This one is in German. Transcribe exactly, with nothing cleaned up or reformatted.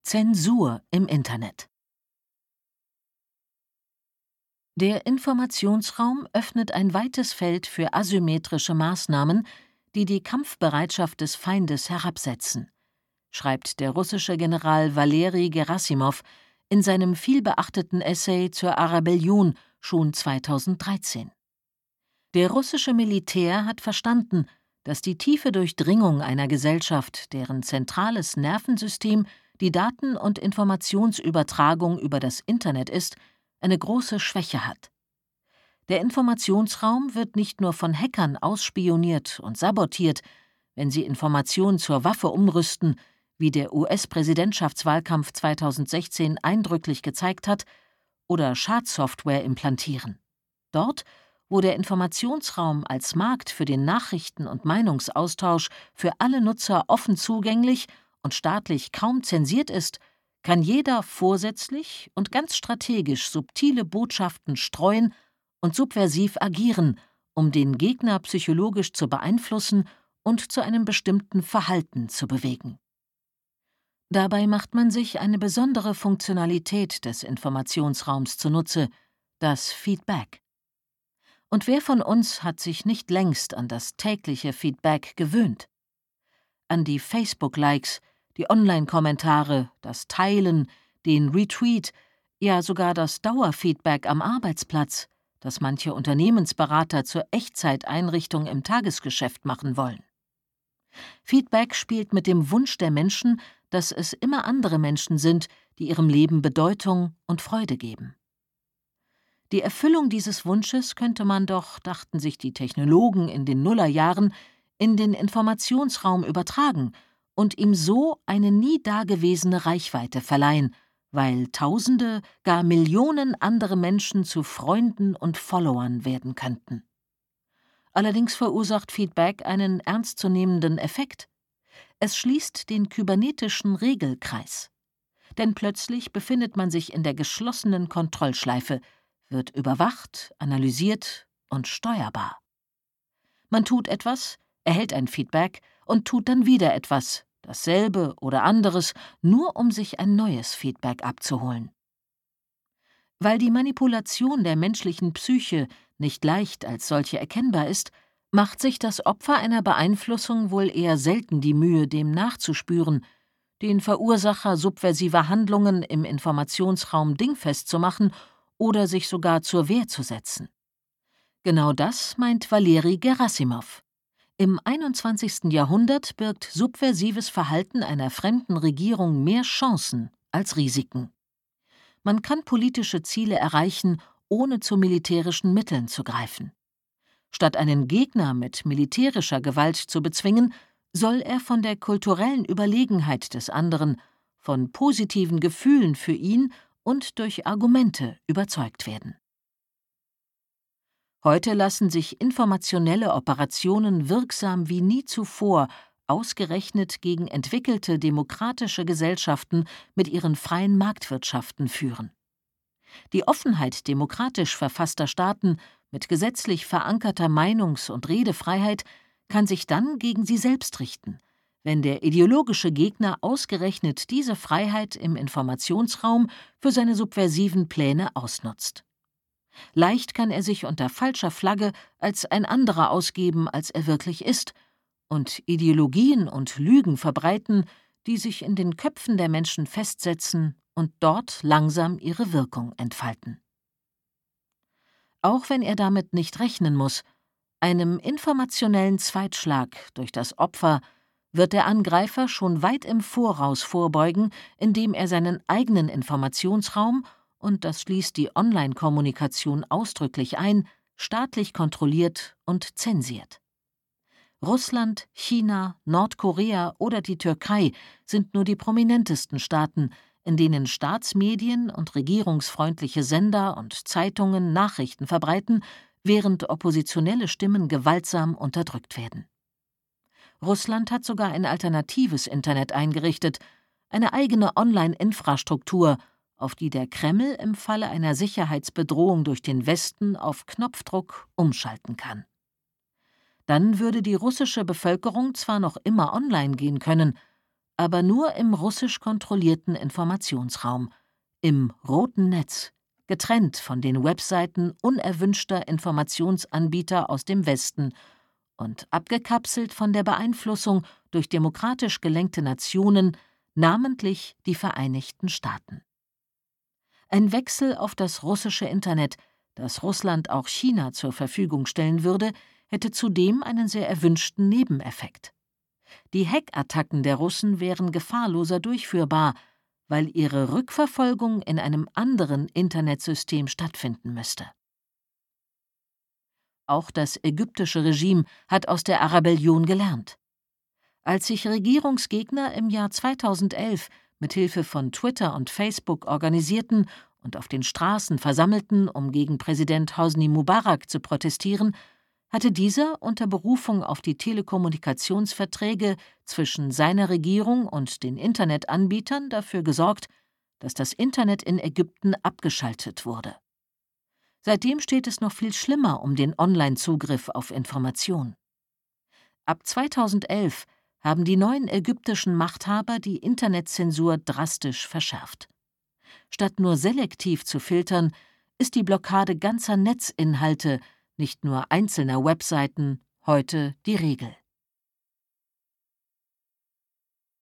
Zensur im Internet. Der Informationsraum öffnet ein weites Feld für asymmetrische Maßnahmen, die die Kampfbereitschaft des Feindes herabsetzen, schreibt der russische General Waleri Gerassimow in seinem vielbeachteten Essay zur Arabellion schon zweitausenddreizehn. Der russische Militär hat verstanden, dass die tiefe Durchdringung einer Gesellschaft, deren zentrales Nervensystem die Daten- und Informationsübertragung über das Internet ist, eine große Schwäche hat. Der Informationsraum wird nicht nur von Hackern ausspioniert und sabotiert, wenn sie Informationen zur Waffe umrüsten, wie der U S-Präsidentschaftswahlkampf zweitausendsechzehn eindrücklich gezeigt hat, oder Schadsoftware implantieren. Dort, wo der Informationsraum als Markt für den Nachrichten- und Meinungsaustausch für alle Nutzer offen zugänglich und staatlich kaum zensiert ist, kann jeder vorsätzlich und ganz strategisch subtile Botschaften streuen und subversiv agieren, um den Gegner psychologisch zu beeinflussen und zu einem bestimmten Verhalten zu bewegen. Dabei macht man sich eine besondere Funktionalität des Informationsraums zunutze, das Feedback. Und wer von uns hat sich nicht längst an das tägliche Feedback gewöhnt? An die Facebook-Likes, die Online-Kommentare, das Teilen, den Retweet, ja sogar das Dauerfeedback am Arbeitsplatz, das manche Unternehmensberater zur Echtzeiteinrichtung im Tagesgeschäft machen wollen. Feedback spielt mit dem Wunsch der Menschen, dass es immer andere Menschen sind, die ihrem Leben Bedeutung und Freude geben. Die Erfüllung dieses Wunsches könnte man doch, dachten sich die Technologen in den Nullerjahren, in den Informationsraum übertragen und ihm so eine nie dagewesene Reichweite verleihen, weil Tausende, gar Millionen andere Menschen zu Freunden und Followern werden könnten. Allerdings verursacht Feedback einen ernstzunehmenden Effekt. Es schließt den kybernetischen Regelkreis. Denn plötzlich befindet man sich in der geschlossenen Kontrollschleife, wird überwacht, analysiert und steuerbar. Man tut etwas, erhält ein Feedback und tut dann wieder etwas, dasselbe oder anderes, nur um sich ein neues Feedback abzuholen. Weil die Manipulation der menschlichen Psyche nicht leicht als solche erkennbar ist, macht sich das Opfer einer Beeinflussung wohl eher selten die Mühe, dem nachzuspüren, den Verursacher subversiver Handlungen im Informationsraum dingfest zu machen oder sich sogar zur Wehr zu setzen. Genau das meint Waleri Gerassimow. Im einundzwanzigsten Jahrhundert birgt subversives Verhalten einer fremden Regierung mehr Chancen als Risiken. Man kann politische Ziele erreichen, ohne zu militärischen Mitteln zu greifen. Statt einen Gegner mit militärischer Gewalt zu bezwingen, soll er von der kulturellen Überlegenheit des anderen, von positiven Gefühlen für ihn und durch Argumente überzeugt werden. Heute lassen sich informationelle Operationen wirksam wie nie zuvor ausgerechnet gegen entwickelte demokratische Gesellschaften mit ihren freien Marktwirtschaften führen. Die Offenheit demokratisch verfasster Staaten mit gesetzlich verankerter Meinungs- und Redefreiheit kann sich dann gegen sie selbst richten, wenn der ideologische Gegner ausgerechnet diese Freiheit im Informationsraum für seine subversiven Pläne ausnutzt. Leicht kann er sich unter falscher Flagge als ein anderer ausgeben, als er wirklich ist, und Ideologien und Lügen verbreiten, die sich in den Köpfen der Menschen festsetzen und dort langsam ihre Wirkung entfalten. Auch wenn er damit nicht rechnen muss, einem informationellen Zweitschlag durch das Opfer wird der Angreifer schon weit im Voraus vorbeugen, indem er seinen eigenen Informationsraum, und das schließt die Online-Kommunikation ausdrücklich ein, staatlich kontrolliert und zensiert. Russland, China, Nordkorea oder die Türkei sind nur die prominentesten Staaten, in denen Staatsmedien und regierungsfreundliche Sender und Zeitungen Nachrichten verbreiten, während oppositionelle Stimmen gewaltsam unterdrückt werden. Russland hat sogar ein alternatives Internet eingerichtet, eine eigene Online-Infrastruktur, auf die der Kreml im Falle einer Sicherheitsbedrohung durch den Westen auf Knopfdruck umschalten kann. Dann würde die russische Bevölkerung zwar noch immer online gehen können, aber nur im russisch kontrollierten Informationsraum, im roten Netz, getrennt von den Webseiten unerwünschter Informationsanbieter aus dem Westen und abgekapselt von der Beeinflussung durch demokratisch gelenkte Nationen, namentlich die Vereinigten Staaten. Ein Wechsel auf das russische Internet, das Russland auch China zur Verfügung stellen würde, hätte zudem einen sehr erwünschten Nebeneffekt. Die Hackattacken der Russen wären gefahrloser durchführbar, weil ihre Rückverfolgung in einem anderen Internetsystem stattfinden müsste. Auch das ägyptische Regime hat aus der Arabellion gelernt. Als sich Regierungsgegner im Jahr zweitausendelf mit Hilfe von Twitter und Facebook organisierten und auf den Straßen versammelten, um gegen Präsident Hosni Mubarak zu protestieren, hatte dieser unter Berufung auf die Telekommunikationsverträge zwischen seiner Regierung und den Internetanbietern dafür gesorgt, dass das Internet in Ägypten abgeschaltet wurde. Seitdem steht es noch viel schlimmer um den Online-Zugriff auf Information. Ab zweitausendelf haben die neuen ägyptischen Machthaber die Internetzensur drastisch verschärft. Statt nur selektiv zu filtern, ist die Blockade ganzer Netzinhalte, nicht nur einzelner Webseiten, heute die Regel.